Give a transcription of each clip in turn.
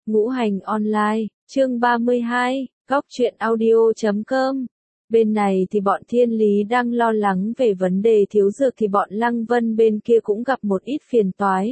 Ngũ hành online, chương 32, góc truyện audio.com. Bên này thì bọn Thiên Lý đang lo lắng về vấn đề thiếu dược thì bọn Lăng Vân bên kia cũng gặp một ít phiền toái.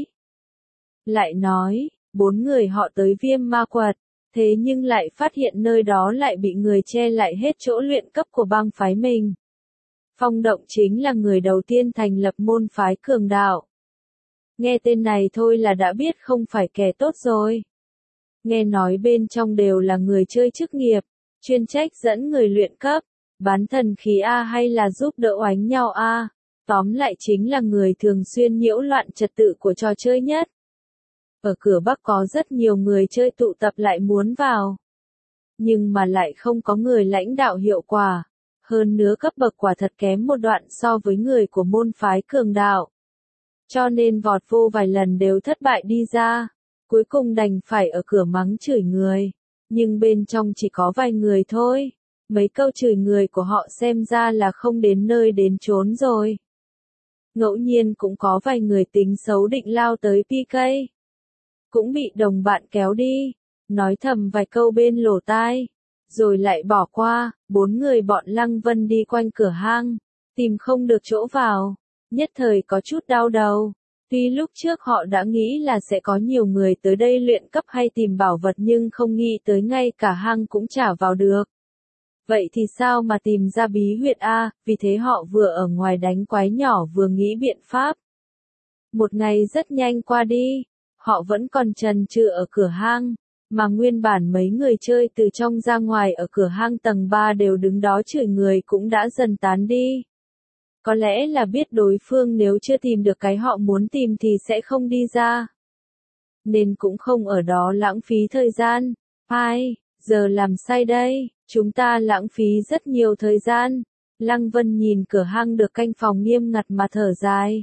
Lại nói, 4 người họ tới Viêm Ma Quật, thế nhưng lại phát hiện nơi đó lại bị người che lại hết chỗ luyện cấp của bang phái mình. Phong Động chính là người đầu tiên thành lập môn phái cường đạo. Nghe tên này thôi là đã biết không phải kẻ tốt rồi. Nghe nói bên trong đều là người chơi chức nghiệp, chuyên trách dẫn người luyện cấp, bán thần khí A hay là giúp đỡ oánh nhau A, tóm lại chính là người thường xuyên nhiễu loạn trật tự của trò chơi nhất. Ở cửa Bắc có rất nhiều người chơi tụ tập lại muốn vào. Nhưng mà lại không có người lãnh đạo hiệu quả, hơn nữa cấp bậc quả thật kém một đoạn so với người của môn phái cường đạo. Cho nên vọt vô vài lần đều thất bại đi ra. Cuối cùng đành phải ở cửa mắng chửi người, nhưng bên trong chỉ có vài người thôi, mấy câu chửi người của họ xem ra là không đến nơi đến chốn rồi. Ngẫu nhiên cũng có vài người tính xấu định lao tới PK, cũng bị đồng bạn kéo đi, nói thầm vài câu bên lỗ tai, rồi lại bỏ qua. 4 người bọn Lăng Vân đi quanh cửa hang, tìm không được chỗ vào, nhất thời có chút đau đầu. Tuy lúc trước họ đã nghĩ là sẽ có nhiều người tới đây luyện cấp hay tìm bảo vật nhưng không nghĩ tới ngay cả hang cũng chả vào được. Vậy thì sao mà tìm ra bí huyệt A, vì thế họ vừa ở ngoài đánh quái nhỏ vừa nghĩ biện pháp. Một ngày rất nhanh qua đi, họ vẫn còn chần chừ ở cửa hang, mà nguyên bản mấy người chơi từ trong ra ngoài ở cửa hang tầng 3 đều đứng đó chửi người cũng đã dần tán đi. Có lẽ là biết đối phương nếu chưa tìm được cái họ muốn tìm thì sẽ không đi ra. Nên cũng không ở đó lãng phí thời gian. Ai, giờ làm sai đây, chúng ta lãng phí rất nhiều thời gian. Lăng Vân nhìn cửa hang được canh phòng nghiêm ngặt mà thở dài.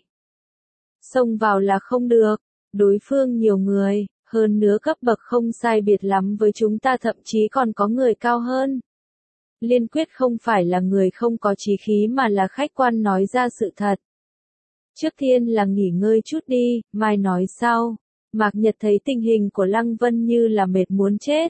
Xông vào là không được, đối phương nhiều người, hơn nữa cấp bậc không sai biệt lắm với chúng ta, thậm chí còn có người cao hơn. Liên Quyết không phải là người không có chí khí mà là khách quan nói ra sự thật. Trước tiên là nghỉ ngơi chút đi, mai nói sau. Mạc Nhật thấy tình hình của Lăng Vân như là mệt muốn chết.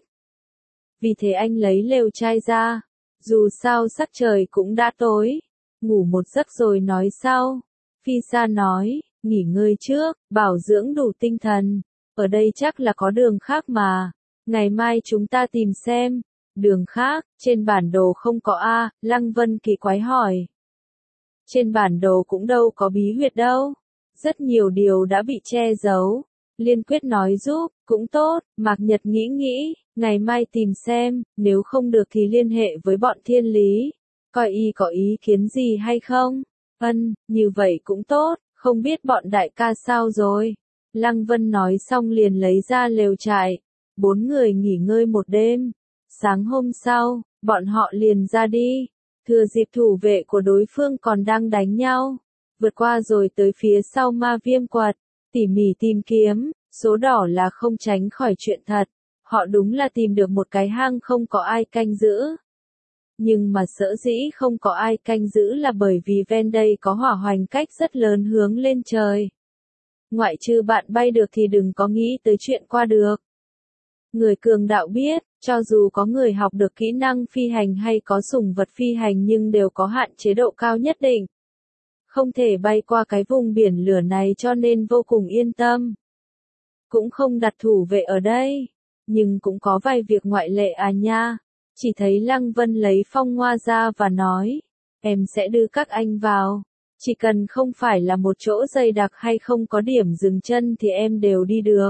Vì thế anh lấy lều chai ra. Dù sao sắc trời cũng đã tối. Ngủ một giấc rồi nói sau. Phi Sa nói, nghỉ ngơi trước, bảo dưỡng đủ tinh thần. Ở đây chắc là có đường khác mà. Ngày mai chúng ta tìm xem. Đường khác, trên bản đồ không có A, Lăng Vân kỳ quái hỏi. Trên bản đồ cũng đâu có bí huyệt đâu. Rất nhiều điều đã bị che giấu. Liên Quyết nói giúp, cũng tốt, Mạc Nhật nghĩ, ngày mai tìm xem, nếu không được thì liên hệ với bọn Thiên Lý. Coi y có ý kiến gì hay không? Như vậy cũng tốt, không biết bọn đại ca sao rồi. Lăng Vân nói xong liền lấy ra lều trại. 4 người nghỉ ngơi một đêm. Sáng hôm sau, bọn họ liền ra đi, thừa dịp thủ vệ của đối phương còn đang đánh nhau, vượt qua rồi tới phía sau Ma Viêm Quật, tỉ mỉ tìm kiếm, số đỏ là không tránh khỏi chuyện thật, họ đúng là tìm được một cái hang không có ai canh giữ. Nhưng mà sở dĩ không có ai canh giữ là bởi vì ven đây có hỏa hoành cách rất lớn hướng lên trời. Ngoại trừ bạn bay được thì đừng có nghĩ tới chuyện qua được. Người cường đạo biết, cho dù có người học được kỹ năng phi hành hay có sủng vật phi hành nhưng đều có hạn chế độ cao nhất định. Không thể bay qua cái vùng biển lửa này cho nên vô cùng yên tâm. Cũng không đặt thủ vệ ở đây. Nhưng cũng có vài việc ngoại lệ à nha. Chỉ thấy Lăng Vân lấy phong hoa ra và nói. Em sẽ đưa các anh vào. Chỉ cần không phải là một chỗ dày đặc hay không có điểm dừng chân thì em đều đi được.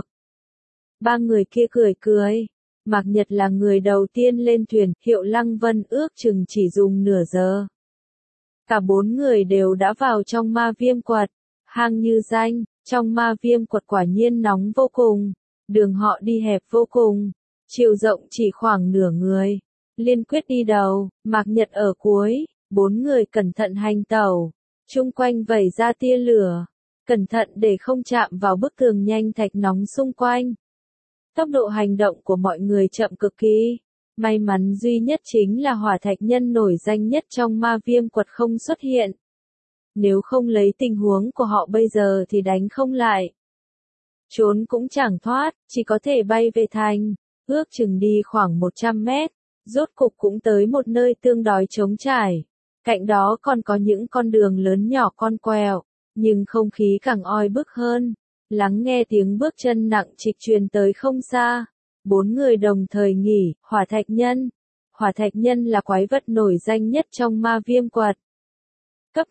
3 người kia cười. Mạc Nhật là người đầu tiên lên thuyền, hiệu Lăng Vân ước chừng chỉ dùng nửa giờ. Cả 4 người đều đã vào trong Ma Viêm Quật. Hang như danh, trong Ma Viêm Quật quả nhiên nóng vô cùng. Đường họ đi hẹp vô cùng. Chiều rộng chỉ khoảng nửa người. Liên Quyết đi đầu, Mạc Nhật ở cuối. 4 người cẩn thận hành tẩu. Chung quanh vẩy ra tia lửa. Cẩn thận để không chạm vào bức tường nhanh thạch nóng xung quanh. Tốc độ hành động của mọi người chậm cực kỳ. May mắn duy nhất chính là hỏa thạch nhân nổi danh nhất trong Ma Viêm Quật không xuất hiện. Nếu không lấy tình huống của họ bây giờ thì đánh không lại. Trốn cũng chẳng thoát, chỉ có thể bay về thành. ước chừng đi khoảng 100 mét, rốt cục cũng tới một nơi tương đối trống trải. Cạnh đó còn có những con đường lớn nhỏ con quẹo, nhưng không khí càng oi bức hơn. Lắng nghe tiếng bước chân nặng trịch truyền tới không xa. 4 người đồng thời nghỉ, hỏa thạch nhân. Hỏa thạch nhân là quái vật nổi danh nhất trong ma viêm quật. Cấp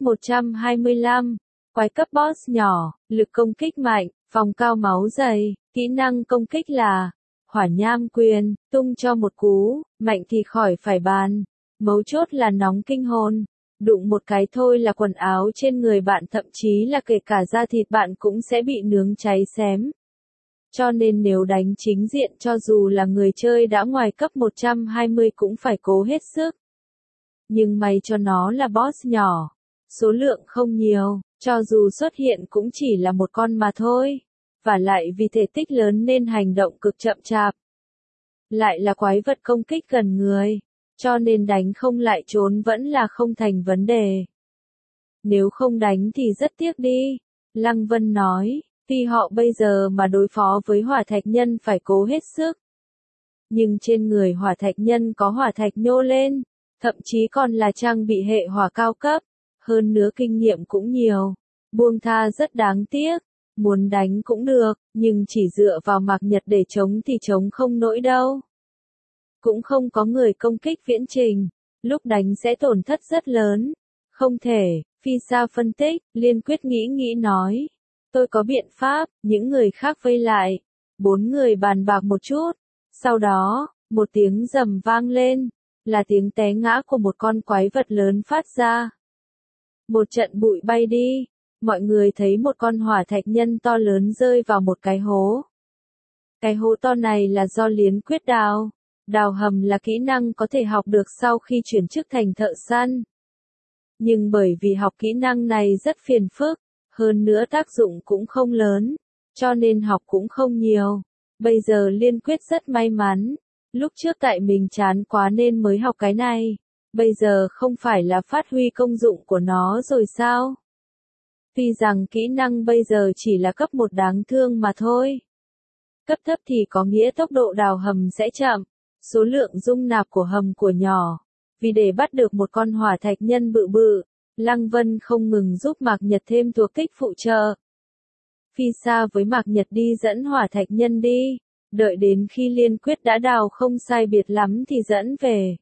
125, quái cấp boss nhỏ, lực công kích mạnh, phòng cao máu dày, kỹ năng công kích là hỏa nham quyền, tung cho một cú, mạnh thì khỏi phải bàn. Mấu chốt là nóng kinh hồn, đụng một cái thôi là quần áo trên người bạn thậm chí là kể cả da thịt bạn cũng sẽ bị nướng cháy xém. Cho nên nếu đánh chính diện cho dù là người chơi đã ngoài cấp 120 cũng phải cố hết sức. Nhưng may cho nó là boss nhỏ, số lượng không nhiều, cho dù xuất hiện cũng chỉ là một con mà thôi. Và lại vì thể tích lớn nên hành động cực chậm chạp. Lại là quái vật công kích gần người, cho nên đánh không lại trốn vẫn là không thành vấn đề. Nếu không đánh thì rất tiếc đi, Lăng Vân nói, vì họ bây giờ mà đối phó với hỏa thạch nhân phải cố hết sức. Nhưng trên người hỏa thạch nhân có hỏa thạch nhô lên, thậm chí còn là trang bị hệ hỏa cao cấp, hơn nữa kinh nghiệm cũng nhiều, buông tha rất đáng tiếc. Muốn đánh cũng được, nhưng chỉ dựa vào Mạc Nhật để chống thì chống không nổi đâu. Cũng không có người công kích viễn trình, lúc đánh sẽ tổn thất rất lớn. Không thể, Phi Sa phân tích, Liên Quyết nghĩ nói. Tôi có biện pháp, những người khác vây lại. 4 người bàn bạc một chút. Sau đó, một tiếng rầm vang lên, là tiếng té ngã của một con quái vật lớn phát ra. Một trận bụi bay đi. Mọi người thấy một con hỏa thạch nhân to lớn rơi vào một cái hố. Cái hố to này là do Liên Quyết đào. Đào hầm là kỹ năng có thể học được sau khi chuyển chức thành thợ săn. Nhưng bởi vì học kỹ năng này rất phiền phức, hơn nữa tác dụng cũng không lớn, cho nên học cũng không nhiều. Bây giờ Liên Quyết rất may mắn. Lúc trước tại mình chán quá nên mới học cái này. Bây giờ không phải là phát huy công dụng của nó rồi sao? Tuy rằng kỹ năng bây giờ chỉ là cấp 1 đáng thương mà thôi. Cấp thấp thì có nghĩa tốc độ đào hầm sẽ chậm, số lượng dung nạp của hầm của nhỏ. Vì để bắt được một con hỏa thạch nhân bự bự, Lăng Vân không ngừng giúp Mạc Nhật thêm thuộc kích phụ trợ. Phi Sa với Mạc Nhật đi dẫn hỏa thạch nhân đi, đợi đến khi Liên Quyết đã đào không sai biệt lắm thì dẫn về.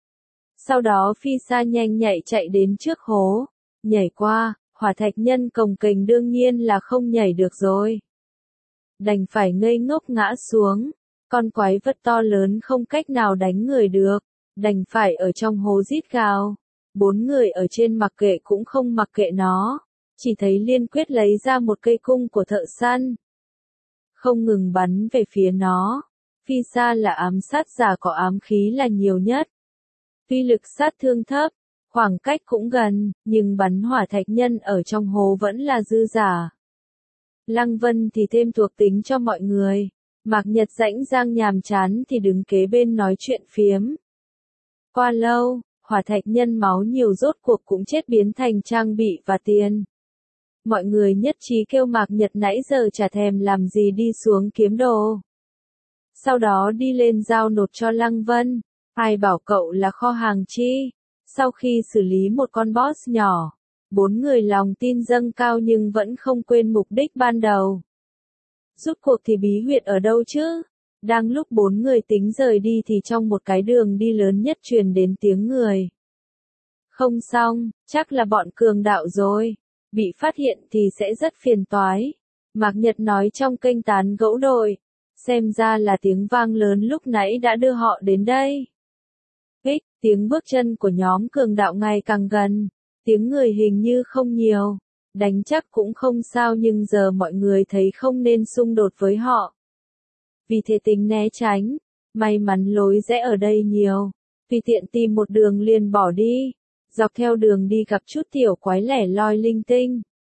Sau đó Phi Sa nhanh nhạy chạy đến trước hố, nhảy qua. Hỏa thạch nhân cồng kềnh đương nhiên là không nhảy được rồi. Đành phải ngây ngốc ngã xuống. Con quái vật to lớn không cách nào đánh người được. Đành phải ở trong hố rít gào. 4 người ở trên mặc kệ cũng không mặc kệ nó. Chỉ thấy Liên Quyết lấy ra một cây cung của thợ săn. Không ngừng bắn về phía nó. Phi Sa là ám sát giả có ám khí là nhiều nhất. Tuy lực sát thương thấp. Khoảng cách cũng gần, nhưng bắn hỏa thạch nhân ở trong hố vẫn là dư giả. Lăng Vân thì thêm thuộc tính cho mọi người. Mạc Nhật rãnh rang nhàm chán thì đứng kế bên nói chuyện phiếm. Qua lâu, hỏa thạch nhân máu nhiều rốt cuộc cũng chết biến thành trang bị và tiền. Mọi người nhất trí kêu Mạc Nhật nãy giờ chả thèm làm gì đi xuống kiếm đồ. Sau đó đi lên giao nộp cho Lăng Vân. Ai bảo cậu là kho hàng chi? Sau khi xử lý một con boss nhỏ, 4 người lòng tin dâng cao nhưng vẫn không quên mục đích ban đầu. Rút cuộc thì bí huyệt ở đâu chứ? Đang lúc 4 người tính rời đi thì trong một cái đường đi lớn nhất truyền đến tiếng người. Không xong, chắc là bọn cường đạo rồi. Bị phát hiện thì sẽ rất phiền toái. Mạc Nhật nói trong kênh tán gẫu đội. Xem ra là tiếng vang lớn lúc nãy đã đưa họ đến đây. Tiếng bước chân của nhóm cường đạo ngày càng gần, tiếng người hình như không nhiều, đánh chắc cũng không sao nhưng giờ mọi người thấy không nên xung đột với họ. Vì thế tính né tránh, may mắn lối rẽ ở đây nhiều, vì tiện tìm một đường liền bỏ đi, dọc theo đường đi gặp chút tiểu quái lẻ loi linh tinh.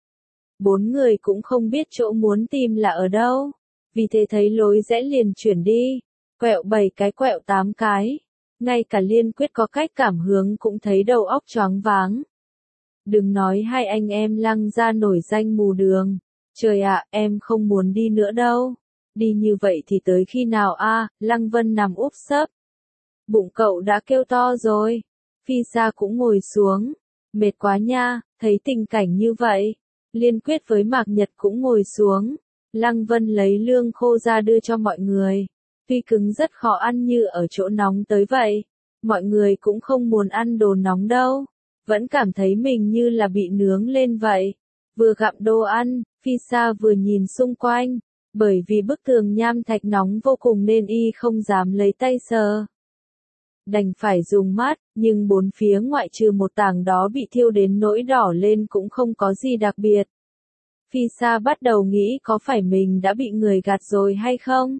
4 người cũng không biết chỗ muốn tìm là ở đâu, vì thế thấy lối rẽ liền chuyển đi, quẹo 7 cái quẹo 8 cái. Ngay cả Liên Quyết có cách cảm hướng cũng thấy đầu óc choáng váng. Đừng nói hai anh em Lăng gia nổi danh mù đường. Trời ạ, em không muốn đi nữa đâu. Đi như vậy thì tới khi nào a? Lăng Vân nằm úp sấp. Bụng cậu đã kêu to rồi. Phi Sa cũng ngồi xuống. Mệt quá nha, thấy tình cảnh như vậy. Liên Quyết với Mạc Nhật cũng ngồi xuống. Lăng Vân lấy lương khô ra đưa cho mọi người. Tuy cứng rất khó ăn như ở chỗ nóng tới vậy. Mọi người cũng không muốn ăn đồ nóng đâu. Vẫn cảm thấy mình như là bị nướng lên vậy. Vừa gặm đồ ăn, Phi Sa vừa nhìn xung quanh. Bởi vì bức tường nham thạch nóng vô cùng nên y không dám lấy tay sờ. Đành phải dùng mắt, nhưng bốn phía ngoại trừ một tảng đó bị thiêu đến nỗi đỏ lên cũng không có gì đặc biệt. Phi Sa bắt đầu nghĩ có phải mình đã bị người gạt rồi hay không?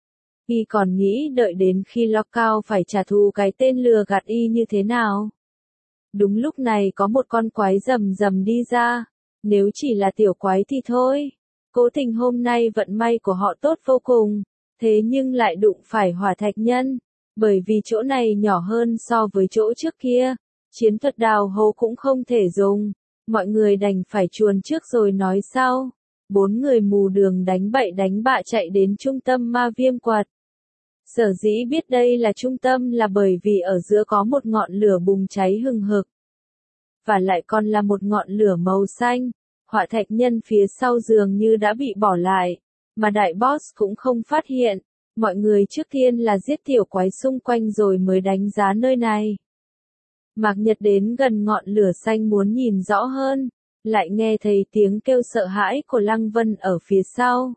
Y còn nghĩ đợi đến khi Lockout phải trả thù cái tên lừa gạt y như thế nào. Đúng lúc này có một con quái rầm rầm đi ra. Nếu chỉ là tiểu quái thì thôi. Cố Tình hôm nay vận may của họ tốt vô cùng. Thế nhưng lại đụng phải hỏa thạch nhân. Bởi vì chỗ này nhỏ hơn so với chỗ trước kia. Chiến thuật đào hố cũng không thể dùng. Mọi người đành phải chuồn trước rồi nói sau. 4 người mù đường đánh bậy đánh bạ chạy đến trung tâm ma viêm quật. Sở dĩ biết đây là trung tâm là bởi vì ở giữa có một ngọn lửa bùng cháy hừng hực. Và lại còn là một ngọn lửa màu xanh. Hỏa thạch nhân phía sau dường như đã bị bỏ lại. Mà đại boss cũng không phát hiện. Mọi người trước tiên là giết tiểu quái xung quanh rồi mới đánh giá nơi này. Mạc Nhật đến gần ngọn lửa xanh muốn nhìn rõ hơn. Lại nghe thấy tiếng kêu sợ hãi của Lăng Vân ở phía sau.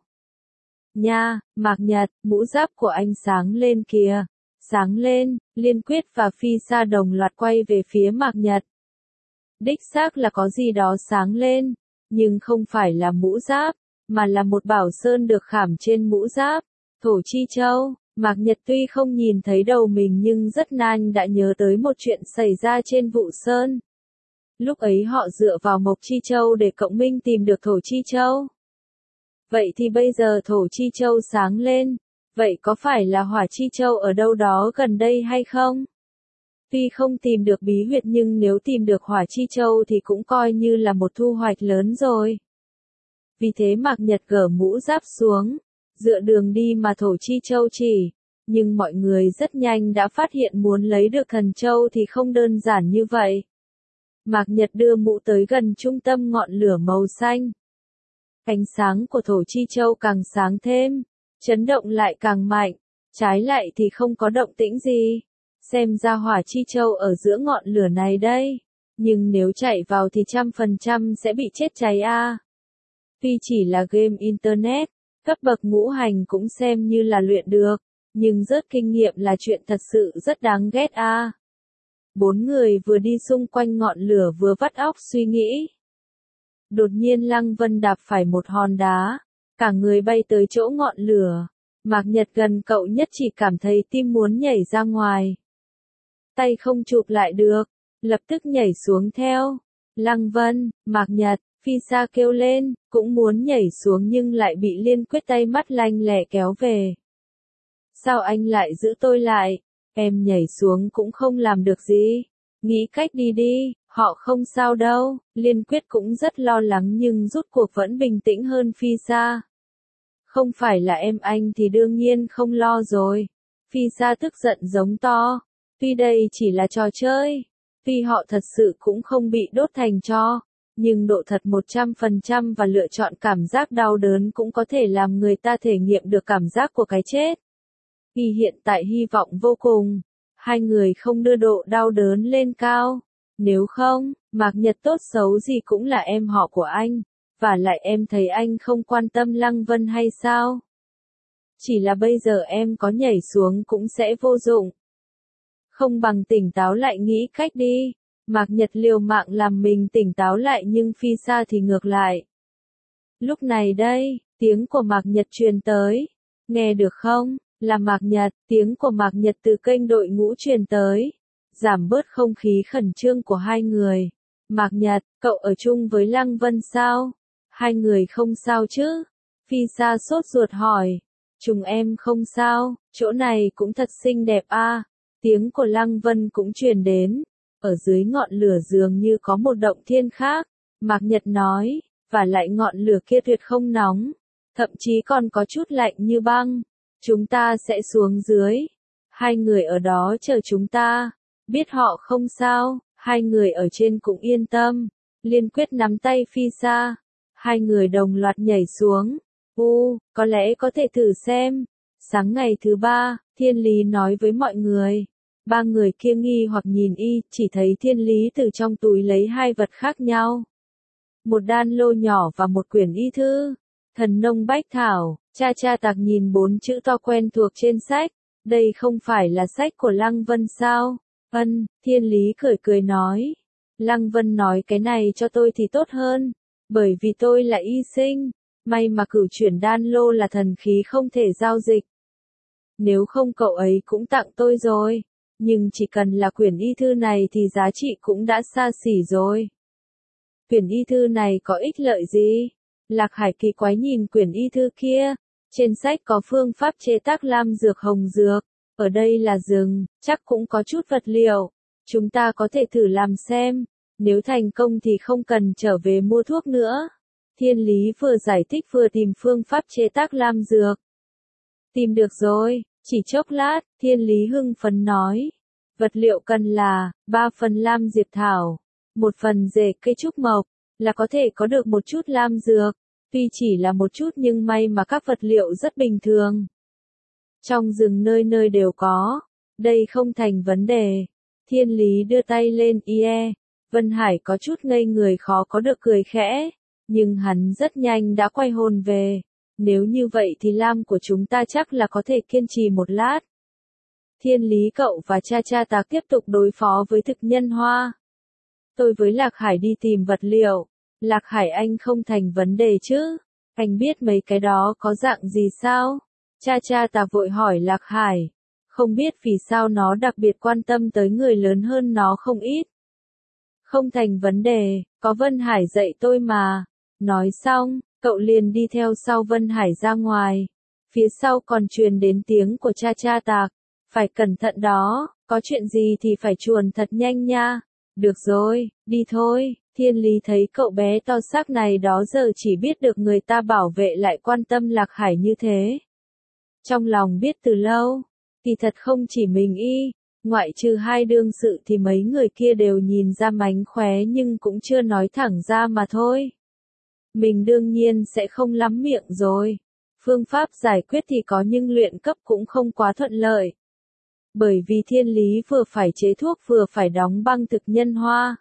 Nha, Mạc Nhật, mũ giáp của anh sáng lên kìa. Sáng lên, Liên Quyết và Phi Sa đồng loạt quay về phía Mạc Nhật. Đích xác là có gì đó sáng lên, nhưng không phải là mũ giáp, mà là một bảo sơn được khảm trên mũ giáp. Thổ Chi Châu, Mạc Nhật tuy không nhìn thấy đầu mình nhưng rất nhanh đã nhớ tới một chuyện xảy ra trên vụ sơn. Lúc ấy họ dựa vào Mộc Chi Châu để cộng minh tìm được Thổ Chi Châu. Vậy thì bây giờ Thổ Chi Châu sáng lên, vậy có phải là Hỏa Chi Châu ở đâu đó gần đây hay không? Tuy không tìm được bí huyệt nhưng nếu tìm được Hỏa Chi Châu thì cũng coi như là một thu hoạch lớn rồi. Vì thế Mạc Nhật gỡ mũ giáp xuống, dựa đường đi mà Thổ Chi Châu chỉ. Nhưng mọi người rất nhanh đã phát hiện muốn lấy được Thần Châu thì không đơn giản như vậy. Mạc Nhật đưa mũ tới gần trung tâm ngọn lửa màu xanh. Ánh sáng của Thổ Chi Châu càng sáng thêm, chấn động lại càng mạnh, trái lại thì không có động tĩnh gì. Xem ra Hỏa Chi Châu ở giữa ngọn lửa này đây, nhưng nếu chạy vào thì 100% sẽ bị chết cháy a. Tuy chỉ là game internet, cấp bậc ngũ hành cũng xem như là luyện được, nhưng rớt kinh nghiệm là chuyện thật sự rất đáng ghét a. 4 người vừa đi xung quanh ngọn lửa vừa vắt óc suy nghĩ. Đột nhiên Lăng Vân đạp phải một hòn đá, cả người bay tới chỗ ngọn lửa. Mạc Nhật gần cậu nhất chỉ cảm thấy tim muốn nhảy ra ngoài. Tay không chụp lại được, lập tức nhảy xuống theo. Lăng Vân, Mạc Nhật, Phi Sa kêu lên, cũng muốn nhảy xuống nhưng lại bị Liên Quyết tay mắt lanh lẹ kéo về. Sao anh lại giữ tôi lại? Em nhảy xuống cũng không làm được gì. Nghĩ cách đi đi, họ không sao đâu. Liên Quyết cũng rất lo lắng nhưng rút cuộc vẫn bình tĩnh hơn Phi Sa. Không phải là em anh thì đương nhiên không lo rồi. Phi Sa tức giận giống to. Tuy đây chỉ là trò chơi, tuy họ thật sự cũng không bị đốt thành tro, nhưng độ thật 100% và lựa chọn cảm giác đau đớn cũng có thể làm người ta thể nghiệm được cảm giác của cái chết. Vì hiện tại hy vọng vô cùng, hai người không đưa độ đau đớn lên cao. Nếu không, Mạc Nhật tốt xấu gì cũng là em họ của anh, và lại em thấy anh không quan tâm Lăng Vân hay sao? Chỉ là bây giờ em có nhảy xuống cũng sẽ vô dụng. Không bằng tỉnh táo lại nghĩ cách đi. Mạc Nhật liều mạng làm mình tỉnh táo lại nhưng Phi Sa thì ngược lại. Lúc này đây, tiếng của Mạc Nhật truyền tới. Nghe được không? Là Mạc Nhật, tiếng của Mạc Nhật từ kênh đội ngũ truyền tới. Giảm bớt không khí khẩn trương của hai người. Mạc Nhật, cậu ở chung với Lăng Vân sao? Hai người không sao chứ? Phi Sa sốt ruột hỏi. Chúng em không sao, chỗ này cũng thật xinh đẹp a. Tiếng của Lăng Vân cũng truyền đến. Ở dưới ngọn lửa dường như có một động thiên khác. Mạc Nhật nói, và lại ngọn lửa kia tuyệt không nóng. thậm chí còn có chút lạnh như băng. Chúng ta sẽ xuống dưới. Hai người ở đó chờ chúng ta. Biết họ không sao, hai người ở trên cũng yên tâm. Liên quyết nắm tay phi xa. Hai người đồng loạt nhảy xuống. Có lẽ có thể thử xem. Sáng ngày thứ ba, Thiên Lý nói với mọi người. Ba người kia nghi hoặc nhìn y, chỉ thấy Thiên Lý từ trong túi lấy hai vật khác nhau. Một đan lô nhỏ và một quyển y thư. Thần nông bách thảo, cha tạc nhìn 4 chữ to quen thuộc trên sách. Đây không phải là sách của Lăng Vân sao? Thiên Lý cười nói. Lăng Vân nói cái này cho tôi thì tốt hơn. Bởi vì tôi là y sinh. May mà cửu chuyển đan lô là thần khí không thể giao dịch. Nếu không cậu ấy cũng tặng tôi rồi. Nhưng chỉ cần là quyển y thư này thì giá trị cũng đã xa xỉ rồi. Quyển y thư này có ích lợi gì? Lạc Hải kỳ quái nhìn quyển y thư kia. Trên sách có phương pháp chế tác lam dược hồng dược. Ở đây là rừng, chắc cũng có chút vật liệu. Chúng ta có thể thử làm xem. Nếu thành công thì không cần trở về mua thuốc nữa. Thiên Lý vừa giải thích vừa tìm phương pháp chế tác lam dược. Tìm được rồi, chỉ chốc lát, Thiên Lý hưng phấn nói. Vật liệu cần là 3 phần lam diệp thảo, 1 phần rễ cây trúc mộc, là có thể có được một chút lam dược. Tuy chỉ là một chút nhưng may mà các vật liệu rất bình thường. Trong rừng nơi nơi đều có, đây không thành vấn đề. Thiên Lý đưa tay lên Vân Hải có chút ngây người khó có được cười khẽ, nhưng hắn rất nhanh đã quay hồn về. Nếu như vậy thì lam của chúng ta chắc là có thể kiên trì một lát. Thiên Lý cậu và cha tạc tiếp tục đối phó với thực nhân hoa. Tôi với Lạc Hải đi tìm vật liệu. Lạc Hải anh không thành vấn đề chứ? Anh biết mấy cái đó có dạng gì sao? Cha tạc vội hỏi Lạc Hải. Không biết vì sao nó đặc biệt quan tâm tới người lớn hơn nó không ít. Không thành vấn đề, có Vân Hải dạy tôi mà. Nói xong, cậu liền đi theo sau Vân Hải ra ngoài. Phía sau còn truyền đến tiếng của cha tạc. Phải cẩn thận đó, có chuyện gì thì phải chuồn thật nhanh nha. Được rồi, đi thôi. Thiên Lý thấy cậu bé to xác này đó giờ chỉ biết được người ta bảo vệ lại quan tâm Lạc Hải như thế. Trong lòng biết từ lâu, thì thật không chỉ mình y, ngoại trừ hai đương sự thì mấy người kia đều nhìn ra mánh khóe nhưng cũng chưa nói thẳng ra mà thôi. Mình đương nhiên sẽ không lắm miệng rồi. Phương pháp giải quyết thì có nhưng luyện cấp cũng không quá thuận lợi. Bởi vì Thiên Lý vừa phải chế thuốc vừa phải đóng băng thực nhân hoa.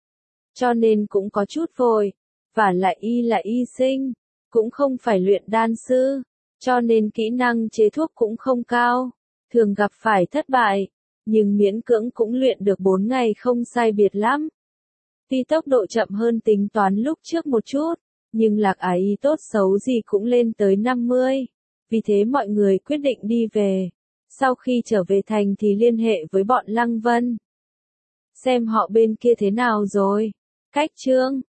Cho nên cũng có chút vội. Và lại y là y sinh, cũng không phải luyện đan sư. Cho nên kỹ năng chế thuốc cũng không cao. Thường gặp phải thất bại. Nhưng miễn cưỡng cũng luyện được 4 ngày không sai biệt lắm. Tuy tốc độ chậm hơn tính toán lúc trước một chút. Nhưng Lạc Ái y tốt xấu gì cũng lên tới 50. Vì thế mọi người quyết định đi về. Sau khi trở về thành thì liên hệ với bọn Lăng Vân. Xem họ bên kia thế nào rồi. Cách chương